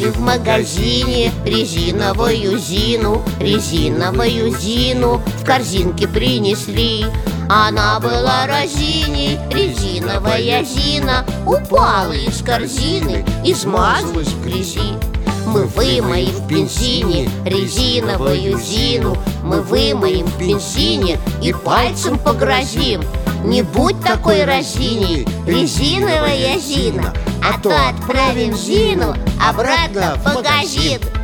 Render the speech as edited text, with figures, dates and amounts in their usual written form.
Купили в магазине резиновую Зину. Резиновую Зину в корзинке принесли. Она была разиней, резиновая Зина. Упала из корзины и смазалась в грязи. Мы вымоем в бензине резиновую Зину. Мы вымоем в бензине и пальцем погрозим: не будь такой разиней, резиновая Зина, а то отправим Зину обратно в магазин.